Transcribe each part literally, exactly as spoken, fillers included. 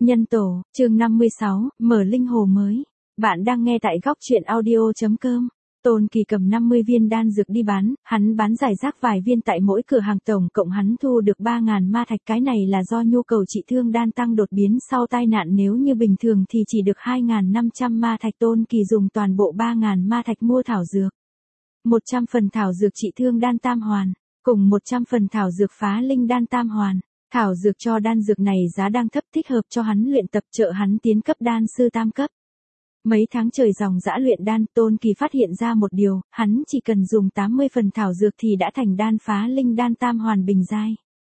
Nhân tổ, chương năm mươi sáu, mở linh hồ mới. Bạn đang nghe tại góc truyện audio.com. Tôn Kỳ cầm năm mươi viên đan dược đi bán, hắn bán giải rác vài viên tại mỗi cửa hàng, tổng cộng hắn thu được ba ngàn ma thạch. Cái này là do nhu cầu trị thương đan tăng đột biến sau tai nạn, nếu như bình thường thì chỉ được hai nghìn năm trăm ma thạch. Tôn Kỳ dùng toàn bộ ba ngàn ma thạch mua thảo dược. một trăm phần thảo dược trị thương đan tam hoàn, cùng một trăm phần thảo dược phá linh đan tam hoàn. Thảo dược cho đan dược này giá đang thấp, thích hợp cho hắn luyện tập, trợ hắn tiến cấp đan sư tam cấp. Mấy tháng trời dòng dã luyện đan, Tôn Kỳ phát hiện ra một điều, hắn chỉ cần dùng tám mươi phần thảo dược thì đã thành đan phá linh đan tam hoàn bình giai.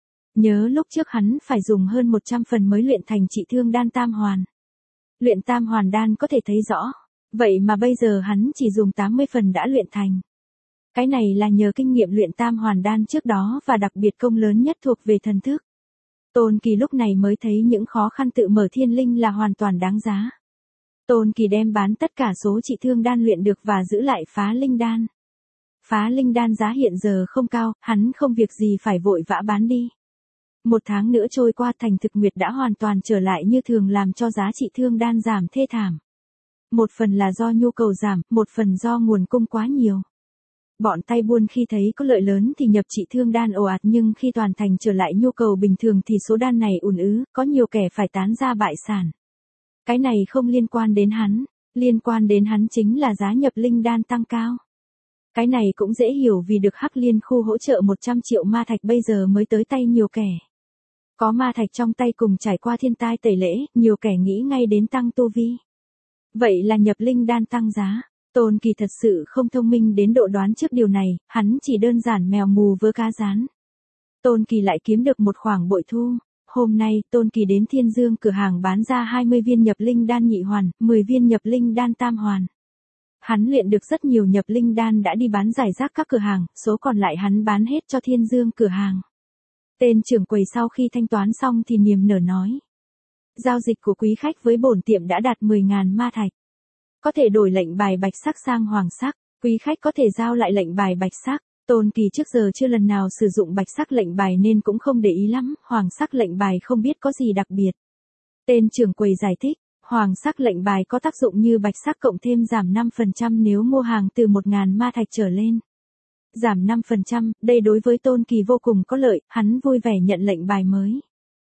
Nhớ lúc trước hắn phải dùng hơn một trăm phần mới luyện thành trị thương đan tam hoàn. Luyện tam hoàn đan có thể thấy rõ, vậy mà bây giờ hắn chỉ dùng tám mươi phần đã luyện thành. Cái này là nhờ kinh nghiệm luyện tam hoàn đan trước đó và đặc biệt công lớn nhất thuộc về thần thức. Tôn Kỳ lúc này mới thấy những khó khăn tự mở thiên linh là hoàn toàn đáng giá. Tôn Kỳ đem bán tất cả số trị thương đan luyện được và giữ lại phá linh đan. Phá linh đan giá hiện giờ không cao, hắn không việc gì phải vội vã bán đi. Một tháng nữa trôi qua, thành thực nguyệt đã hoàn toàn trở lại như thường, làm cho giá trị thương đan giảm thê thảm. Một phần là do nhu cầu giảm, một phần do nguồn cung quá nhiều. Bọn tay buôn khi thấy có lợi lớn thì nhập trị thương đan ồ ạt, nhưng khi toàn thành trở lại nhu cầu bình thường thì số đan này ùn ứ, có nhiều kẻ phải tán ra bại sản. Cái này không liên quan đến hắn, liên quan đến hắn chính là giá nhập linh đan tăng cao. Cái này cũng dễ hiểu, vì được Hắc Liên khu hỗ trợ một trăm triệu ma thạch bây giờ mới tới tay nhiều kẻ. Có ma thạch trong tay cùng trải qua thiên tai tẩy lễ, nhiều kẻ nghĩ ngay đến tăng tu vi. Vậy là nhập linh đan tăng giá. Tôn Kỳ thật sự không thông minh đến độ đoán trước điều này, hắn chỉ đơn giản mèo mù vớ cá rán. Tôn Kỳ lại kiếm được một khoản bội thu. Hôm nay, Tôn Kỳ đến Thiên Dương cửa hàng bán ra hai mươi viên nhập linh đan nhị hoàn, mười viên nhập linh đan tam hoàn. Hắn luyện được rất nhiều nhập linh đan đã đi bán giải rác các cửa hàng, số còn lại hắn bán hết cho Thiên Dương cửa hàng. Tên trưởng quầy sau khi thanh toán xong thì niềm nở nói: giao dịch của quý khách với bổn tiệm đã đạt mười nghìn ma thạch. Có thể đổi lệnh bài bạch sắc sang hoàng sắc, quý khách có thể giao lại lệnh bài bạch sắc. Tôn Kỳ trước giờ chưa lần nào sử dụng bạch sắc lệnh bài nên cũng không để ý lắm, hoàng sắc lệnh bài không biết có gì đặc biệt. Tên trưởng quầy giải thích, hoàng sắc lệnh bài có tác dụng như bạch sắc cộng thêm giảm năm phần trăm nếu mua hàng từ một nghìn ma thạch trở lên. Giảm năm phần trăm, đây đối với Tôn Kỳ vô cùng có lợi, hắn vui vẻ nhận lệnh bài mới.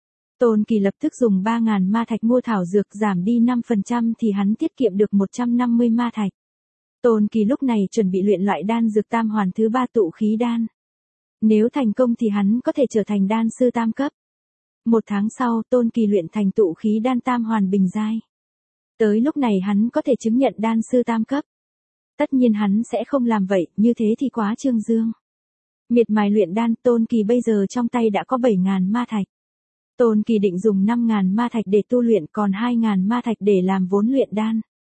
Tôn Kỳ lập tức dùng ba nghìn ma thạch mua thảo dược, giảm đi năm phần trăm thì hắn tiết kiệm được một trăm năm mươi ma thạch. Tôn Kỳ lúc này chuẩn bị luyện loại đan dược tam hoàn thứ ba, tụ khí đan. Nếu thành công thì hắn có thể trở thành đan sư tam cấp. Một tháng sau, Tôn Kỳ luyện thành tụ khí đan tam hoàn bình giai. Tới lúc này hắn có thể chứng nhận đan sư tam cấp. Tất nhiên hắn sẽ không làm vậy, như thế thì quá trương dương. Miệt mài luyện đan, Tôn Kỳ bây giờ trong tay đã có bảy nghìn ma thạch. Tôn Kỳ định dùng năm nghìn ma thạch để tu luyện, còn hai nghìn ma thạch để làm vốn luyện đan.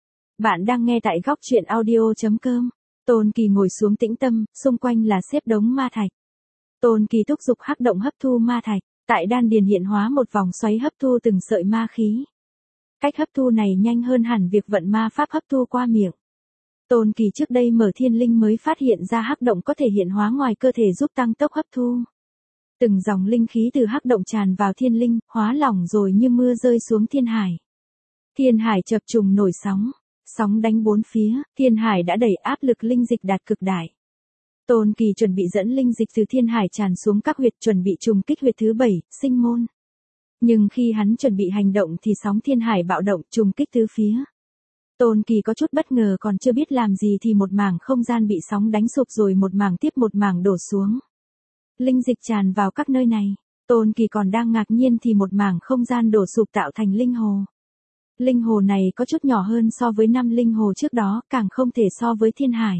Bạn đang nghe tại góc truyện audio.com. Tôn Kỳ ngồi xuống tĩnh tâm, xung quanh là xếp đống ma thạch. Tôn Kỳ thúc giục hắc động hấp thu ma thạch, tại đan điền hiện hóa một vòng xoáy hấp thu từng sợi ma khí. Cách hấp thu này nhanh hơn hẳn việc vận ma pháp hấp thu qua miệng. Tôn Kỳ trước đây mở thiên linh mới phát hiện ra hắc động có thể hiện hóa ngoài cơ thể giúp tăng tốc hấp thu. Từng dòng linh khí từ hắc động tràn vào thiên linh, hóa lỏng rồi như mưa rơi xuống thiên hải. Thiên hải chập trùng nổi sóng, sóng đánh bốn phía, thiên hải đã đẩy áp lực linh dịch đạt cực đại. Tôn Kỳ chuẩn bị dẫn linh dịch từ thiên hải tràn xuống các huyệt, chuẩn bị trùng kích huyệt thứ bảy, sinh môn. Nhưng khi hắn chuẩn bị hành động thì sóng thiên hải bạo động, trùng kích tứ phía. Tôn Kỳ có chút bất ngờ, còn chưa biết làm gì thì một mảng không gian bị sóng đánh sụp, rồi một mảng tiếp một mảng đổ xuống. Linh dịch tràn vào các nơi này. Tôn Kỳ còn đang ngạc nhiên thì một mảng không gian đổ sụp tạo thành linh hồ. Linh hồ này có chút nhỏ hơn so với năm linh hồ trước đó, càng không thể so với thiên hải.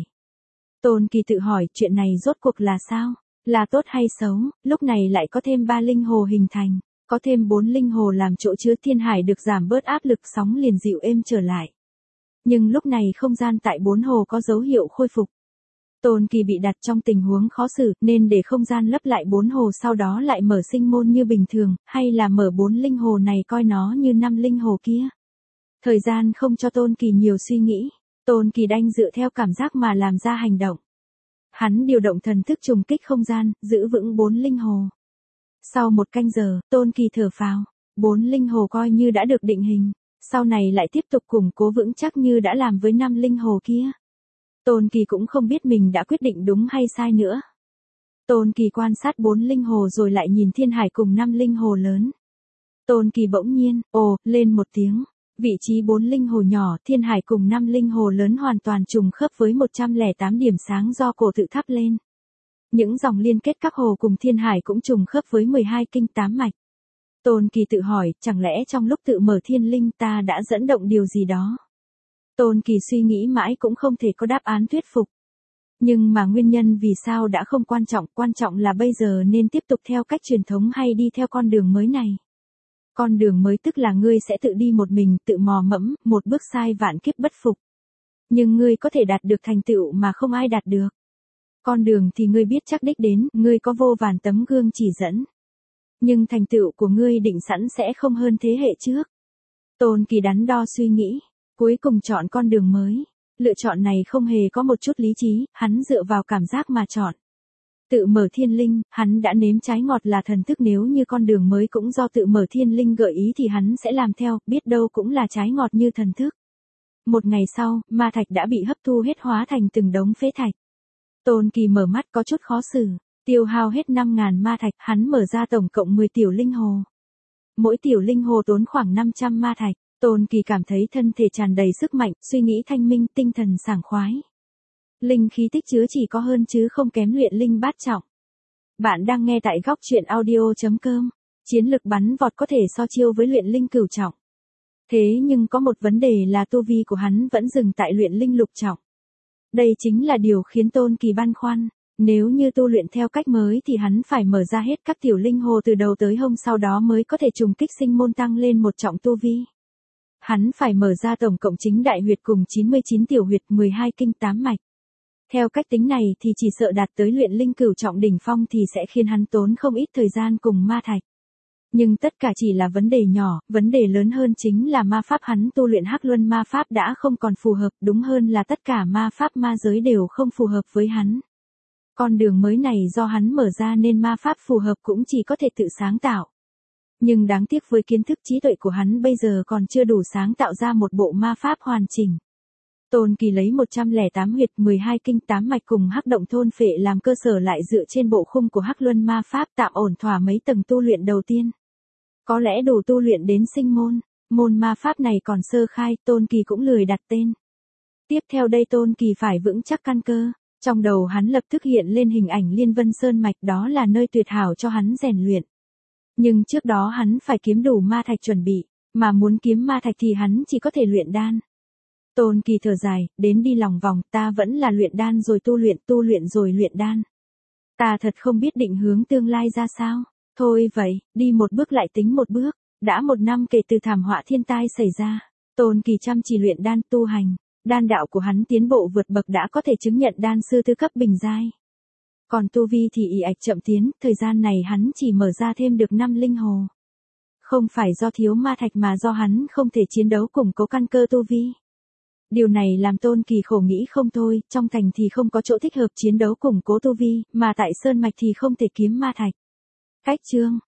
Tôn Kỳ tự hỏi, chuyện này rốt cuộc là sao? Là tốt hay xấu? Lúc này lại có thêm ba linh hồ hình thành, có thêm bốn linh hồ làm chỗ chứa, thiên hải được giảm bớt áp lực, sóng liền dịu êm trở lại. Nhưng lúc này không gian tại bốn hồ có dấu hiệu khôi phục. Tôn Kỳ bị đặt trong tình huống khó xử, nên để không gian lấp lại bốn hồ sau đó lại mở sinh môn như bình thường, hay là mở bốn linh hồ này coi nó như năm linh hồ kia. Thời gian không cho Tôn Kỳ nhiều suy nghĩ, Tôn Kỳ đành dựa theo cảm giác mà làm ra hành động. Hắn điều động thần thức trùng kích không gian, giữ vững bốn linh hồ. Sau một canh giờ, Tôn Kỳ thở phào. bốn linh hồ coi như đã được định hình, sau này lại tiếp tục củng cố vững chắc như đã làm với năm linh hồ kia. Tôn Kỳ cũng không biết mình đã quyết định đúng hay sai nữa. Tôn Kỳ quan sát bốn linh hồ rồi lại nhìn Thiên Hải cùng năm linh hồ lớn. Tôn Kỳ bỗng nhiên, ồ, lên một tiếng. Vị trí bốn linh hồ nhỏ, Thiên Hải cùng năm linh hồ lớn hoàn toàn trùng khớp với một trăm lẻ tám điểm sáng do cổ tự thắp lên. Những dòng liên kết các hồ cùng Thiên Hải cũng trùng khớp với mười hai kinh tám mạch. Tôn Kỳ tự hỏi, chẳng lẽ trong lúc tự mở thiên linh ta đã dẫn động điều gì đó? Tôn Kỳ suy nghĩ mãi cũng không thể có đáp án thuyết phục. Nhưng mà nguyên nhân vì sao đã không quan trọng, quan trọng là bây giờ nên tiếp tục theo cách truyền thống hay đi theo con đường mới này. Con đường mới tức là ngươi sẽ tự đi một mình, tự mò mẫm, một bước sai vạn kiếp bất phục. Nhưng ngươi có thể đạt được thành tựu mà không ai đạt được. Con đường thì ngươi biết chắc đích đến, ngươi có vô vàn tấm gương chỉ dẫn. Nhưng thành tựu của ngươi định sẵn sẽ không hơn thế hệ trước. Tôn Kỳ đắn đo suy nghĩ, cuối cùng chọn con đường mới. Lựa chọn này không hề có một chút lý trí, hắn dựa vào cảm giác mà chọn. Tự mở thiên linh, hắn đã nếm trái ngọt là thần thức, nếu như con đường mới cũng do tự mở thiên linh gợi ý thì hắn sẽ làm theo, biết đâu cũng là trái ngọt như thần thức. Một ngày sau, ma thạch đã bị hấp thu hết hóa thành từng đống phế thạch. Tôn Kỳ mở mắt có chút khó xử, tiêu hao hết năm ngàn ma thạch, hắn mở ra tổng cộng mười tiểu linh hồ. Mỗi tiểu linh hồ tốn khoảng năm trăm ma thạch. Tôn Kỳ cảm thấy thân thể tràn đầy sức mạnh, suy nghĩ thanh minh, tinh thần sảng khoái. Linh khí tích chứa chỉ có hơn chứ không kém luyện linh bát trọng. Bạn đang nghe tại góc truyện audio chấm com. Chiến lực bắn vọt có thể so chiêu với luyện linh cửu trọng. Thế nhưng có một vấn đề là tu vi của hắn vẫn dừng tại luyện linh lục trọng. Đây chính là điều khiến Tôn Kỳ băn khoăn. Nếu như tu luyện theo cách mới thì hắn phải mở ra hết các tiểu linh hồ từ đầu tới hông, sau đó mới có thể trùng kích sinh môn tăng lên một trọng tu vi. Hắn phải mở ra tổng cộng chính đại huyệt cùng chín mươi chín tiểu huyệt, mười hai kinh tám mạch. Theo cách tính này thì chỉ sợ đạt tới luyện linh cửu trọng đỉnh phong thì sẽ khiến hắn tốn không ít thời gian cùng ma thạch. Nhưng tất cả chỉ là vấn đề nhỏ, vấn đề lớn hơn chính là ma pháp hắn tu luyện Hắc Luân ma pháp đã không còn phù hợp, đúng hơn là tất cả ma pháp ma giới đều không phù hợp với hắn. Con đường mới này do hắn mở ra nên ma pháp phù hợp cũng chỉ có thể tự sáng tạo. Nhưng đáng tiếc với kiến thức trí tuệ của hắn bây giờ còn chưa đủ sáng tạo ra một bộ ma pháp hoàn chỉnh. Tôn Kỳ lấy một trăm lẻ tám huyệt, mười hai kinh tám mạch cùng Hắc Động Thôn Phệ làm cơ sở, lại dựa trên bộ khung của Hắc Luân ma pháp tạm ổn thỏa mấy tầng tu luyện đầu tiên. Có lẽ đủ tu luyện đến sinh môn, môn ma pháp này còn sơ khai, Tôn Kỳ cũng lười đặt tên. Tiếp theo đây Tôn Kỳ phải vững chắc căn cơ. Trong đầu hắn lập tức hiện lên hình ảnh Liên Vân Sơn Mạch, đó là nơi tuyệt hảo cho hắn rèn luyện. Nhưng trước đó hắn phải kiếm đủ ma thạch chuẩn bị, mà muốn kiếm ma thạch thì hắn chỉ có thể luyện đan. Tôn Kỳ thở dài, đến đi lòng vòng, ta vẫn là luyện đan rồi tu luyện, tu luyện rồi luyện đan. Ta thật không biết định hướng tương lai ra sao. Thôi vậy, đi một bước lại tính một bước. Đã một năm kể từ thảm họa thiên tai xảy ra, Tôn Kỳ chăm chỉ luyện đan tu hành. Đan đạo của hắn tiến bộ vượt bậc, đã có thể chứng nhận đan sư thứ cấp bình giai. Còn tu vi thì ì ạch chậm tiến, thời gian này hắn chỉ mở ra thêm được năm linh hồ. Không phải do thiếu ma thạch mà do hắn không thể chiến đấu củng cố căn cơ tu vi. Điều này làm Tôn Kỳ khổ nghĩ không thôi, trong thành thì không có chỗ thích hợp chiến đấu củng cố tu vi, mà tại Sơn Mạch thì không thể kiếm ma thạch. Cách chương